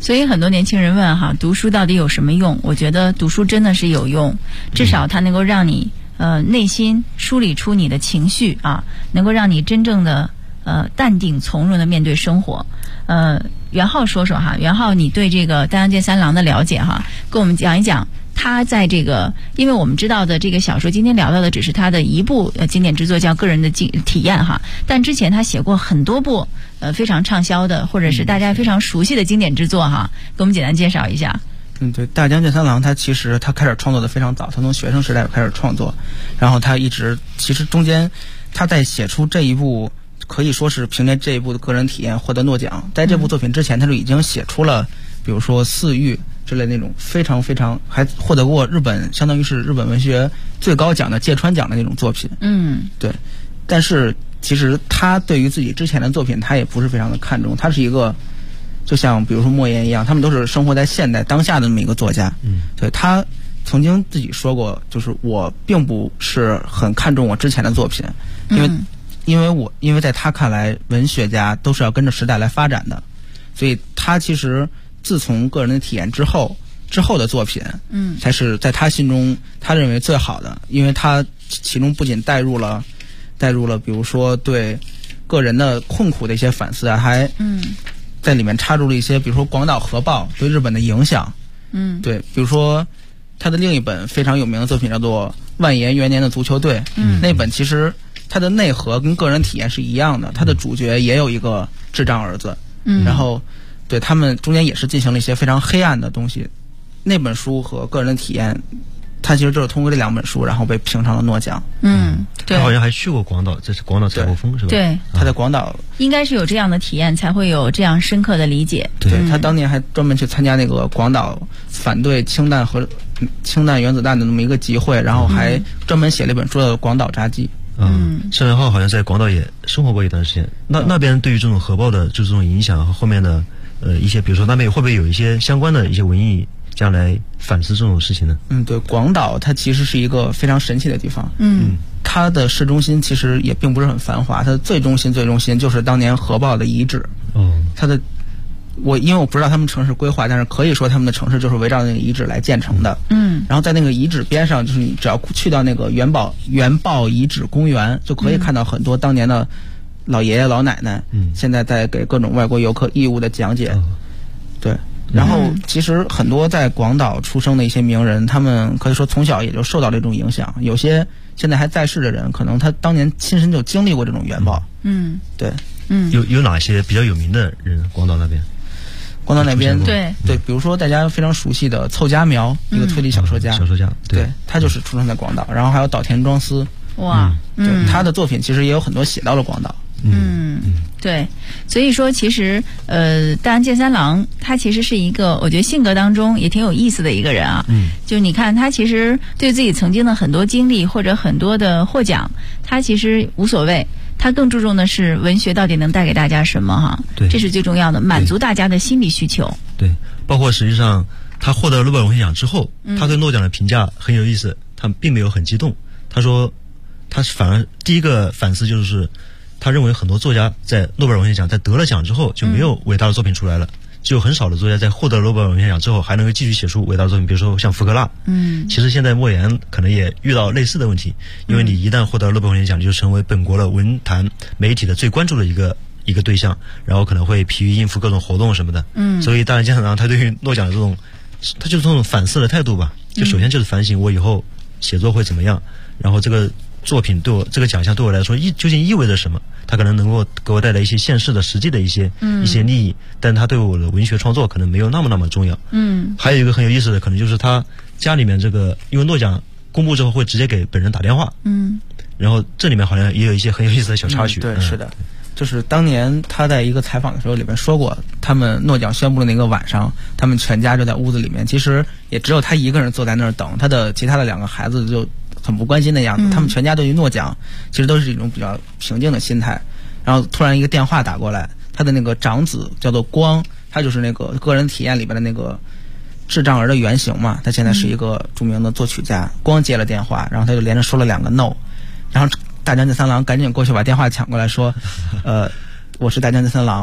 所以很多年轻人问哈，读书到底有什么用？我觉得读书真的是有用，至少它能够让你内心梳理出你的情绪啊，能够让你真正的淡定从容的面对生活。袁浩说说哈，袁浩你对这个大江健三郎的了解哈，跟我们讲一讲。他在这个，因为我们知道的这个小说，今天聊到的只是他的一部经典之作，叫《个人的体验》哈。但之前他写过很多部非常畅销的，或者是大家非常熟悉的经典之作哈，给我们简单介绍一下。 对，大江健三郎他其实他开始创作的非常早，他从学生时代就开始创作，然后他一直其实中间他在写出这一部，可以说是凭借这一部的个人体验获得诺奖。在这部作品之前，他就已经写出了，比如说《四域》之类那种非常非常还获得过日本相当于是日本文学最高奖的芥川奖的那种作品。对。但是其实他对于自己之前的作品，他也不是非常的看重。他是一个就像比如说莫言一样，他们都是生活在现代当下的那么一个作家。对，他曾经自己说过，就是我并不是很看重我之前的作品，因为在他看来，文学家都是要跟着时代来发展的，所以他其实自从个人的体验之后的作品，才是在他心中他认为最好的，因为他其中不仅带入了比如说对个人的困苦的一些反思啊，还在里面插入了一些比如说广岛核爆对日本的影响。对，比如说他的另一本非常有名的作品叫做《万延元年的足球队》。那本其实它的内核跟个人体验是一样的，它的主角也有一个智障儿子，然后对他们中间也是进行了一些非常黑暗的东西。那本书和个人的体验，他其实就是通过这两本书，然后被评上了诺奖。 对，他好像还去过广岛，这是广岛采过风是吧？ 对， 他在广岛应该是有这样的体验，才会有这样深刻的理解。 对，他当年还专门去参加那个广岛反对氢弹原子弹的那么一个集会，然后还专门写了一本书叫《广岛札记》。 盛元浩好像在广岛也生活过一段时间。那边对于这种核爆的就这种影响和后面的一些，比如说那边会不会有一些相关的一些文艺将来反思这种事情呢？对， 广岛它其实是一个非常神奇的地方。它的市中心其实也并不是很繁华，它的最中心就是当年核爆的遗址。它的因为我不知道他们城市规划，但是可以说他们的城市就是围绕那个遗址来建成的。然后在那个遗址边上，就是你只要去到那个原爆遗址公园，就可以看到很多当年的老爷爷老奶奶，现在在给各种外国游客义务的讲解。对，然后其实很多在广岛出生的一些名人，他们可以说从小也就受到这种影响。有些现在还在世的人，可能他当年亲身就经历过这种原爆。对。 有哪些比较有名的人？广岛那边？ 广岛那边对， 比如说大家非常熟悉的凑佳苗，一个推理小说家。对，他就是出生在广岛。然后还有岛田庄司。 哇， 对，他的作品其实也有很多写到了广岛。 对，所以说其实大江健三郎他其实是一个我觉得性格当中也挺有意思的一个人啊。就你看他其实对自己曾经的很多经历或者很多的获奖，他其实无所谓，他更注重的是文学到底能带给大家什么哈。 对， 这是最重要的，满足大家的心理需求。 对，包括实际上他获得诺贝尔文学奖之后，他对诺奖的评价很有意思，他并没有很激动。他说他反而第一个反思就是他认为很多作家在诺贝尔文学奖在得了奖之后就没有伟大的作品出来了，只有很少的作家在获得诺贝尔文学奖之后还能够继续写出伟大的作品，比如说像福克纳。其实现在莫言可能也遇到类似的问题，因为你一旦获得诺贝尔文学奖，你就成为本国的文坛媒体的最关注的一个对象，然后可能会疲于应付各种活动什么的。所以当然江三郎他对于诺奖的这种，他就是这种反思的态度吧，就首先就是反省我以后写作会怎么样，然后这个作品对我这个奖项对我来说究竟意味着什么？它可能能够给我带来一些现实的实际的一些利益，但它对我的文学创作可能没有那么重要。还有一个很有意思的，可能就是他家里面这个，因为诺奖公布之后会直接给本人打电话。然后这里面好像也有一些很有意思的小插曲。 对，是的，就是当年他在一个采访的时候里面说过，他们诺奖宣布的那个晚上，他们全家就在屋子里面，其实也只有他一个人坐在那儿等，他的其他的2个孩子就很不关心的样子。他们全家对于诺奖其实都是一种比较平静的心态。然后突然一个电话打过来，他的那个长子叫做光，他就是那个个人体验里边的那个智障儿的原型嘛，他现在是一个著名的作曲家。光接了电话，然后他就连着说了2个 no， 然后大江健三郎赶紧过去把电话抢过来说我是大江健三郎，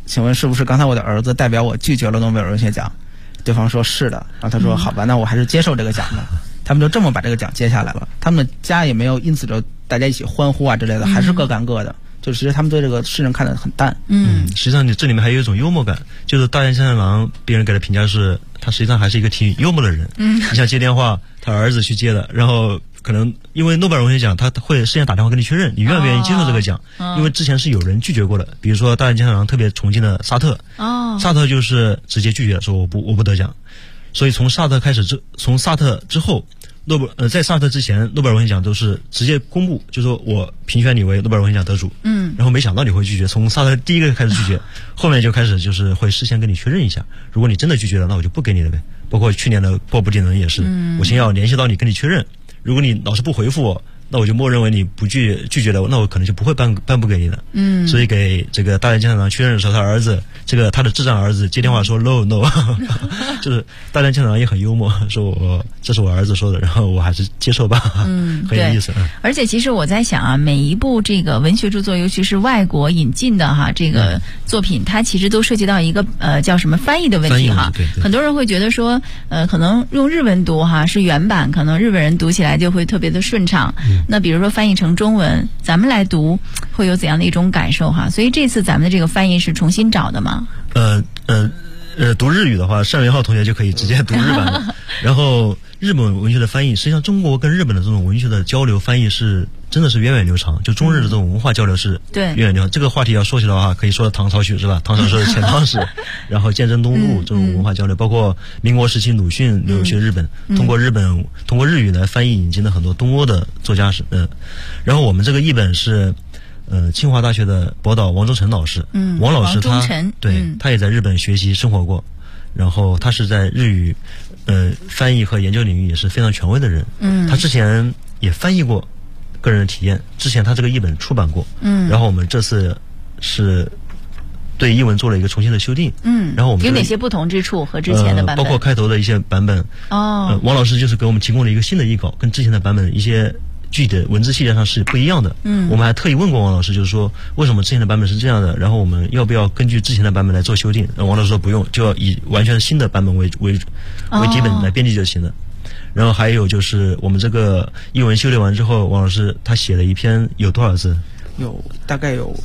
请问是不是刚才我的儿子代表我拒绝了诺贝尔文学奖？对方说是的，然后他说好吧，那我还是接受这个奖的。他们就这么把这个奖接下来了，他们家也没有因此就大家一起欢呼啊之类的，还是各干各的。就其实他们对这个事情看得很淡。 实际上你这里面还有一种幽默感，就是大江健太郎别人给的评价是他实际上还是一个挺幽默的人。你像接电话，他儿子去接的，然后可能因为诺贝尔文学奖他会事先打电话跟你确认你愿不愿意接受这个奖，因为之前是有人拒绝过的，比如说大江健太郎特别崇敬的沙特，沙特就是直接拒绝说我不得奖。所以从沙特之后，在沙特之前，诺贝尔文学奖都是直接公布，就说我评选你为诺贝尔文学奖得主。然后没想到你会拒绝，从沙特第一个开始拒绝，后面就开始就是会事先跟你确认一下，如果你真的拒绝了，那我就不给你了呗。包括去年的波普丁伦也是，我先要联系到你跟你确认，如果你老是不回复我，那我就默认为你不拒绝了，那我可能就不会颁布给你的。所以给这个大江健太郎确认的时候，他儿子他的智障儿子接电话说 no， 就是大江健太郎也很幽默，说这是我儿子说的，然后我还是接受吧。很有意思。 而且其实我在想啊，每一部这个文学著作，尤其是外国引进的哈这个作品，它其实都涉及到一个叫什么翻译的问题哈。 对， 很多人会觉得说可能用日文读哈是原版，可能日本人读起来就会特别的顺畅。那比如说翻译成中文，咱们来读会有怎样的一种感受哈？所以这次咱们的这个翻译是重新找的吗？ 读日语的话，单元浩同学就可以直接读日版的。然后日本文学的翻译，实际上中国跟日本的这种文学的交流翻译是真的是源远流长，就中日的这种文化交流是源远流长。这个话题要说起来的话，可以说到唐朝去是吧？唐朝是钱汤史，然后鉴真东路这种文化交流，包括民国时期鲁迅留学日本，通过日语来翻译引进的很多东欧的作家是然后我们这个译本是清华大学的博导王忠诚老师，王老师他也在日本学习生活过，然后他是在日语翻译和研究领域也是非常权威的人。他之前也翻译过个人的体验，之前他这个译本出版过，然后我们这次是对译文做了一个重新的修订。然后我们有哪些不同之处和之前的版本？ 包括开头的一些版本。王老师就是给我们提供了一个新的译稿，跟之前的版本一些具体的文字细节上是不一样的。我们还特意问过王老师，就是说为什么之前的版本是这样的，然后我们要不要根据之前的版本来做修订？然后王老师说不用，就要以完全新的版本为基本来编辑就行了。然后还有就是我们这个译文修炼完之后，王老师他写了一篇有多少字？ 大概有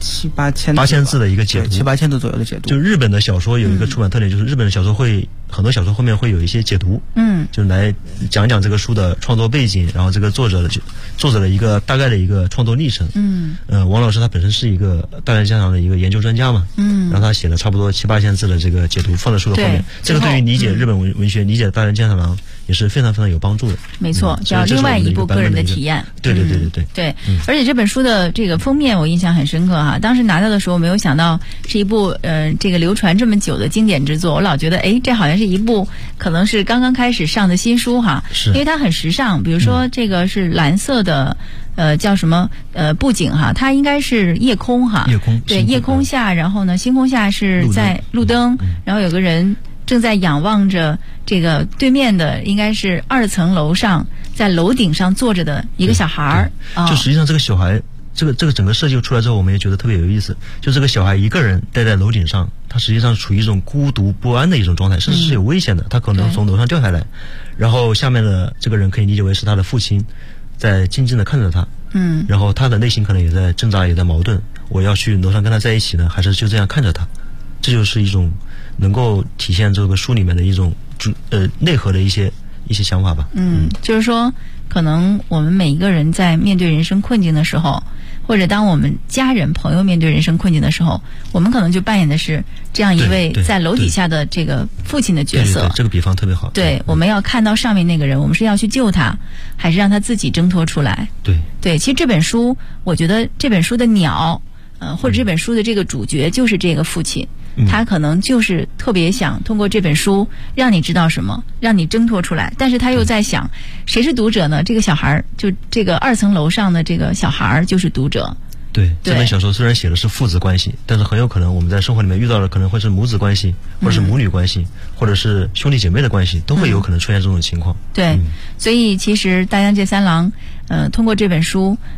8千字的一个解读 ，7-8千字左右的解读。 就日本的小说有一个出版特点，就是日本的小说很多小说后面会有一些解读，就来讲讲这个书的创作背景，然后这个作者的一个大概的一个创作历程。王老师他本身是一个大江健太郎的一个研究专家嘛，然后他写了差不多7-8千字的这个解读放在书的后面，这个对于理解日本文学、理解大江健太郎也是非常非常有帮助的。 没错，叫另外一部个人的体验。 对。 而且这本书的这个封面我印象很深刻哈，当时拿到的时候没有想到是一部这个流传这么久的经典之作，我老觉得这好像是一部可能是刚刚开始上的新书哈，因为它很时尚。比如说这个是蓝色的叫什么布景哈，它应该是夜空哈，夜空下，然后呢星空下是在路灯，然后有个人正在仰望着这个对面的应该是2层楼上，在楼顶上坐着的一个小孩儿。 就实际上这个小孩，这个整个设计出来之后，我们也觉得特别有意思。就这个小孩一个人待在楼顶上，他实际上处于一种孤独不安的一种状态，甚至是有危险的，他可能从楼上掉下来。然后下面的这个人可以理解为是他的父亲，在静静的看着他。然后他的内心可能也在挣扎，也在矛盾，我要去楼上跟他在一起呢，还是就这样看着他？这就是一种能够体现这个书里面的一种内核的一些想法吧。 就是说可能我们每一个人在面对人生困境的时候，或者当我们家人朋友面对人生困境的时候，我们可能就扮演的是这样一位在楼底下的这个父亲的角色。 对，这个比方特别好。 对，我们要看到上面那个人，我们是要去救他，还是让他自己挣脱出来？对，其实这本书，我觉得这本书的鸟或者这本书的这个主角就是这个父亲。他可能就是特别想通过这本书让你知道什么，让你挣脱出来，但是他又在想谁是读者呢？这个小孩，就这个2层楼上的这个小孩就是读者。 对，这本小说虽然写的是父子关系，但是很有可能我们在生活里面遇到的可能会是母子关系，或者是母女关系，或者是兄弟姐妹的关系，都会有可能出现这种情况。 对，所以其实大江健三郎通过这本书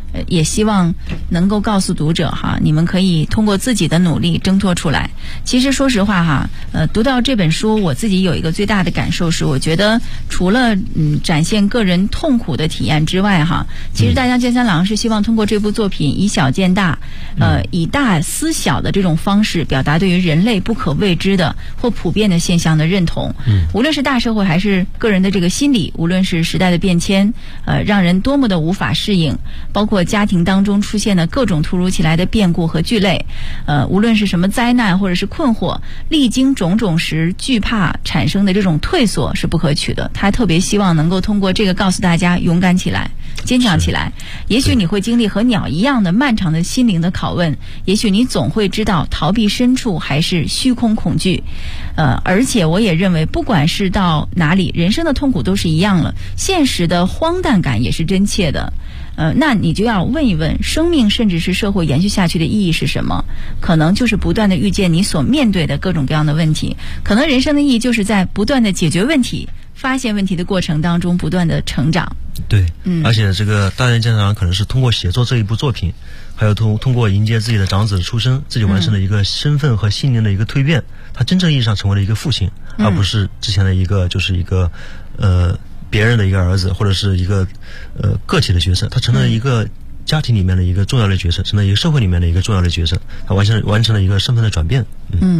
也希望能够告诉读者哈，你们可以通过自己的努力挣脱出来。其实说实话哈，读到这本书，我自己有一个最大的感受是，我觉得除了展现个人痛苦的体验之外哈，其实大江健三郎是希望通过这部作品以小见大，以大思小的这种方式表达对于人类不可未知的或普遍的现象的认同。无论是大社会还是个人的这个心理，无论是时代的变迁，让人多么的无法适应，包括家庭当中出现的各种突如其来的变故和剧类，无论是什么灾难或者是困惑，历经种种时惧怕产生的这种退缩是不可取的。他特别希望能够通过这个告诉大家勇敢起来，坚强起来。也许你会经历和鸟一样的漫长的心灵的拷问，也许你总会知道逃避深处还是虚空恐惧。而且我也认为不管是到哪里，人生的痛苦都是一样了，现实的荒诞感也是真切的。那你就要问一问，生命甚至是社会延续下去的意义是什么？可能就是不断的遇见你所面对的各种各样的问题。可能人生的意义就是在不断的解决问题、发现问题的过程当中不断的成长。 对，而且这个大江健三郎可能是通过写作这一部作品，还有通过迎接自己的长子的出生，自己完成了一个身份和心灵的一个蜕变。他真正意义上成为了一个父亲，而不是之前的一个就是一个别人的一个儿子，或者是一个个体的角色。他成了一个家庭里面的一个重要的角色，成了一个社会里面的一个重要的角色。他完成了一个身份的转变。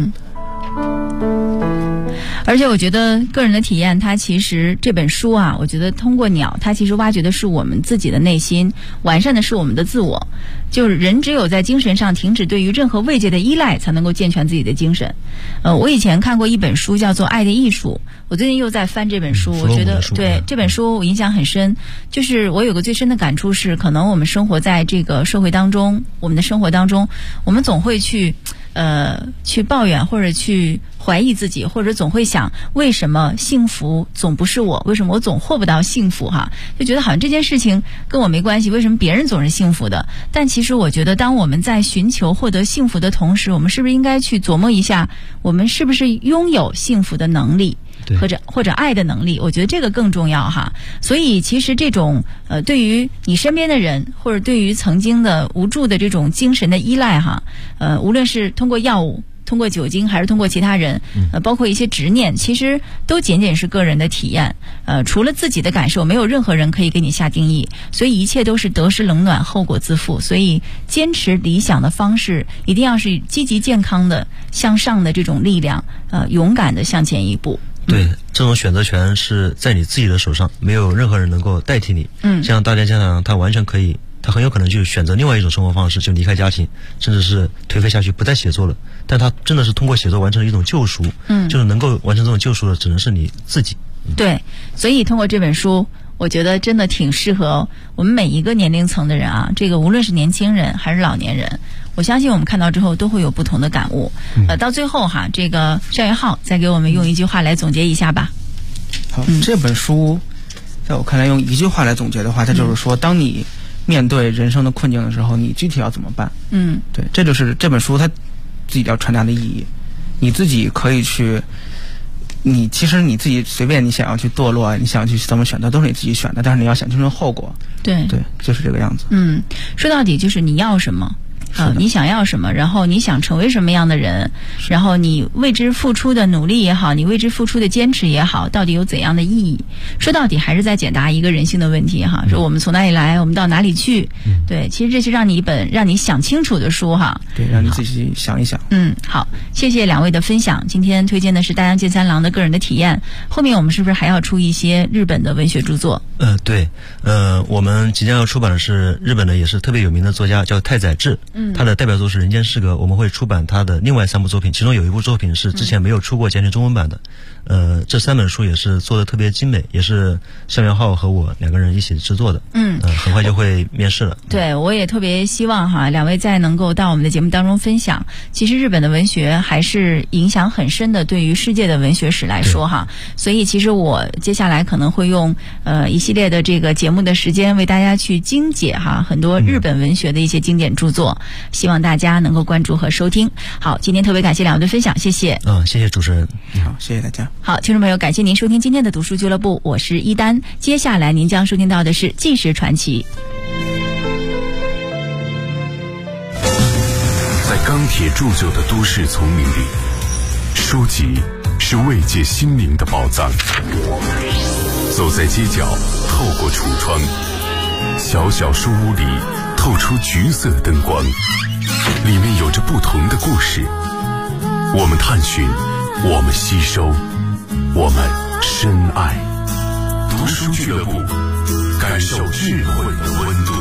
而且我觉得个人的体验，它其实这本书啊，我觉得通过鸟，它其实挖掘的是我们自己的内心，完善的是我们的自我。就是人只有在精神上停止对于任何慰藉的依赖，才能够健全自己的精神。我以前看过一本书叫做《爱的艺术》，我最近又在翻这本书，我觉得对这本书我印象很深。就是我有个最深的感触是，可能我们生活在这个社会当中，我们的生活当中，我们总会去抱怨或者去怀疑自己，或者总会想为什么幸福总不是我，为什么我总获不到幸福哈，就觉得好像这件事情跟我没关系，为什么别人总是幸福的。但其实我觉得当我们在寻求获得幸福的同时，我们是不是应该去琢磨一下，我们是不是拥有幸福的能力或者爱的能力。我觉得这个更重要哈。所以其实这种对于你身边的人，或者对于曾经的无助的这种精神的依赖哈，无论是通过药物、通过酒精还是通过其他人，包括一些执念，其实都仅仅是个人的体验。除了自己的感受，没有任何人可以给你下定义，所以一切都是得失冷暖，后果自负。所以坚持理想的方式，一定要是积极健康的向上的这种力量，勇敢的向前一步。 对，这种选择权是在你自己的手上，没有任何人能够代替你。像大江健三郎，他完全可以，他很有可能就选择另外一种生活方式，就离开家庭，甚至是颓废下去，不再写作了。但他真的是通过写作完成了一种救赎，就是能够完成这种救赎的，只能是你自己。 对，所以通过这本书，我觉得真的挺适合我们每一个年龄层的人啊。这个无论是年轻人还是老年人，我相信我们看到之后都会有不同的感悟。到最后哈，这个单元浩再给我们用一句话来总结一下吧。 好，这本书在我看来用一句话来总结的话，它就是说，当你面对人生的困境的时候，你具体要怎么办？对，这就是这本书它自己要传达的意义。你自己可以去，其实你自己随便你想要去堕落，你想要去怎么选择，都是你自己选的，但是你要想清楚后果。对，就是这个样子。 说到底就是你要什么。你想要什么，然后你想成为什么样的人，然后你为之付出的努力也好，你为之付出的坚持也好，到底有怎样的意义？说到底还是在解答一个人性的问题哈，说我们从哪里来，我们到哪里去。对，其实这是让你想清楚的书哈。 对，让你自己想一想。 好，谢谢两位的分享。今天推荐的是大江健三郎的个人的体验，后面我们是不是还要出一些日本的文学著作？ 对，我们即将要出版的是日本的也是特别有名的作家叫太宰治。他的代表作是《人间失格》，我们会出版他的另外3部作品，其中有一部作品是之前没有出过简体中文版的。这3本书也是做的特别精美，也是单元浩和我2个人一起制作的。很快就会面世了。 对，我也特别希望哈，两位再能够到我们的节目当中分享。其实日本的文学还是影响很深的，对于世界的文学史来说哈，所以其实我接下来可能会用一系列的这个节目的时间为大家去精简哈很多日本文学的一些经典著作，希望大家能够关注和收听。好，今天特别感谢两位的分享，谢谢。 谢谢主持人。 好，谢谢大家。 好，听众朋友，感谢您收听今天的读书俱乐部，我是一丹。接下来您将收听到的是纪实传奇。 钢铁铸就的都市丛林里，书籍是慰藉心灵的宝藏。走在街角，透过橱窗，小小书屋里透出橘色灯光，里面有着不同的故事。我们探寻，我们吸收，我们深爱。读书俱乐部，感受智慧的温度。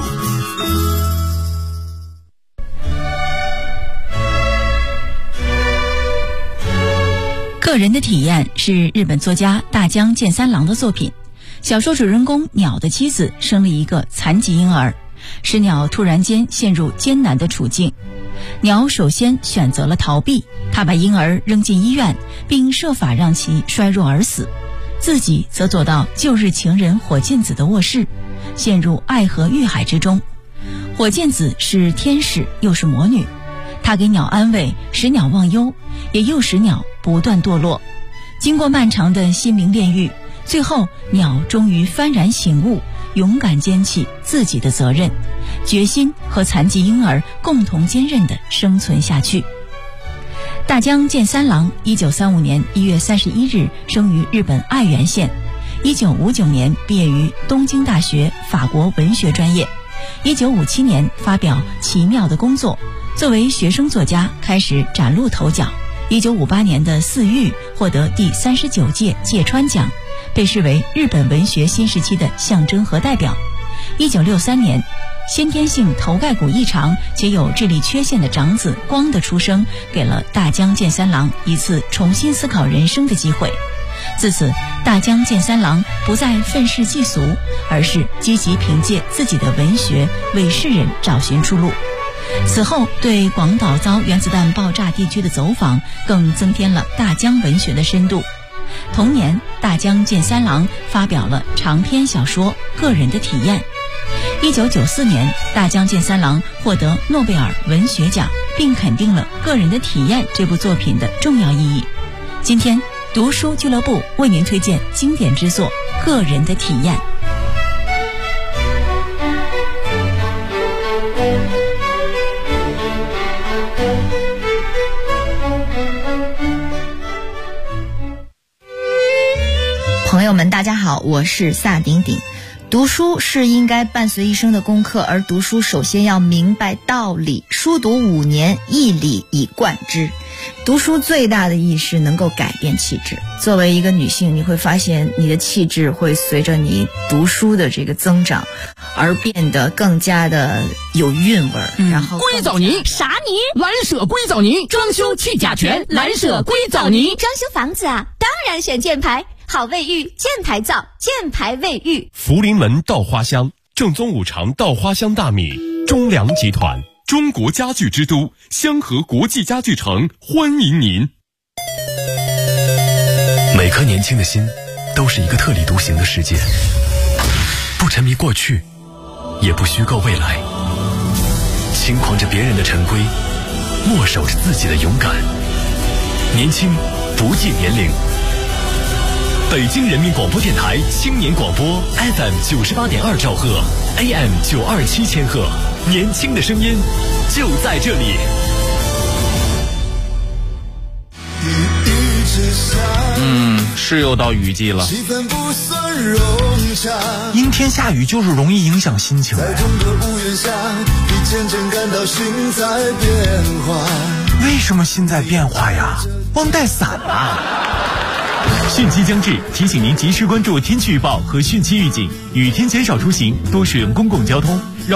个人的体验是日本作家大江健三郎的作品。小说主人公鸟的妻子生了一个残疾婴儿，使鸟突然间陷入艰难的处境。鸟首先选择了逃避，他把婴儿扔进医院，并设法让其衰弱而死，自己则躲到旧日情人火箭子的卧室，陷入爱河欲海之中。火箭子是天使又是魔女，她给鸟安慰，使鸟忘忧，也诱使鸟不断堕落。经过漫长的心灵炼狱，最后鸟终于幡然醒悟，勇敢肩起自己的责任，决心和残疾婴儿共同坚韧地生存下去。大江健三郎1935年1月31日生于日本爱媛县，1959年毕业于东京大学法国文学专业，1957年发表《奇妙的工作》，作为学生作家开始崭露头角。1958年的4玉获得第39届芥川奖，被视为日本文学新时期的象征和代表。1963年，先天性头盖骨异常且有智力缺陷的长子光的出生，给了大江健三郎一次重新思考人生的机会。自此，大江健三郎不再愤世嫉俗，而是积极凭借自己的文学为世人找寻出路。此后对广岛遭原子弹爆炸地区的走访，更增添了大江文学的深度。同年，大江健三郎发表了长篇小说《个人的体验》。1994年，大江健三郎获得诺贝尔文学奖，并肯定了《个人的体验》这部作品的重要意义。今天，读书俱乐部为您推荐经典之作《个人的体验》。 朋友们大家好，我是萨顶顶。读书是应该伴随一生的功课，而读书首先要明白道理，书读5年，一理以贯之。读书最大的意义是能够改变气质。作为一个女性，你会发现你的气质会随着你读书的这个增长而变得更加的有韵味儿。然后硅藻泥啥泥？蓝舍硅藻泥，装修去甲醛，蓝舍硅藻泥。 装修房子啊，当然选箭牌。好卫浴，箭牌皂，箭牌卫浴。 福临门稻花香，正宗五常稻花香大米，中粮集团，中国家具之都，香河国际家具城欢迎您。 每颗年轻的心都是一个特立独行的世界，不沉迷过去，也不虚构未来，轻狂着别人的陈规，默守着自己的勇敢。年轻不计年龄。北京人民广播电台青年广播 FM 98.2兆赫 AM 927千赫，年轻的声音就在这里。 是又到雨季了， 阴天下雨就是容易影响心情。为什么心在变化呀？忘带伞啊！ 汛期将至，提醒您及时关注天气预报和汛期预警，雨天减少出行，多使用公共交通。